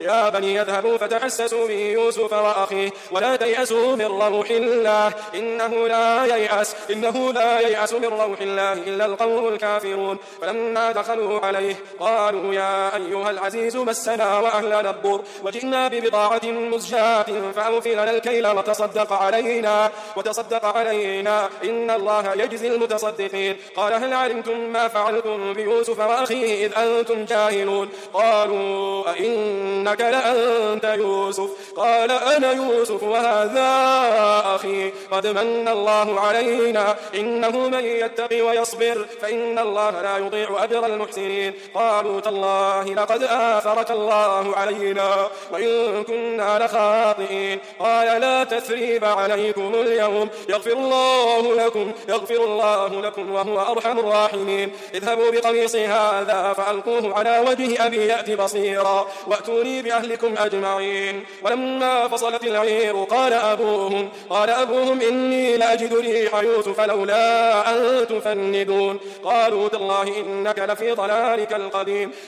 يا بني يذهبوا فتحسسوا من يوسف وأخيه ولا تيأسوا من روح الله إنه لا ييأس من روح الله إلا القوم الكافرون. فلما دخلوا عليه قالوا يا أيها العزيز مسنا وأهلنا الضر وجئنا ببضاعة مزجاة فأوف لنا الكيل وتصدق علينا إن الله يجزي المتصدقين. قال هل علمتم ما فعلتم بيوسف وأخيه إذ أنتم جاهلون؟ قالوا أئنك لأنت يوسف؟ قال أنا يوسف وهذا أخي قد من الله علينا إنه من يتقي ويصبر فإن الله لا يضيع أجر المحسنين. قالوا تالله لقد آثرك الله علينا وإن كنا لخاطئين. قال لا تثريب عليكم اليوم يغفر الله لكم وهو أرحم الراحمين. اذهبوا بقميصي هذا فألقوه على وجه أبي يأت بصيرا وأتوني بأهلكم أجمعين. ولما فصلت العير قال أبوهم إني لأجد ريح يوسف لولا أن تفندون. قالوا تالله إنك لفي ضلالك القديم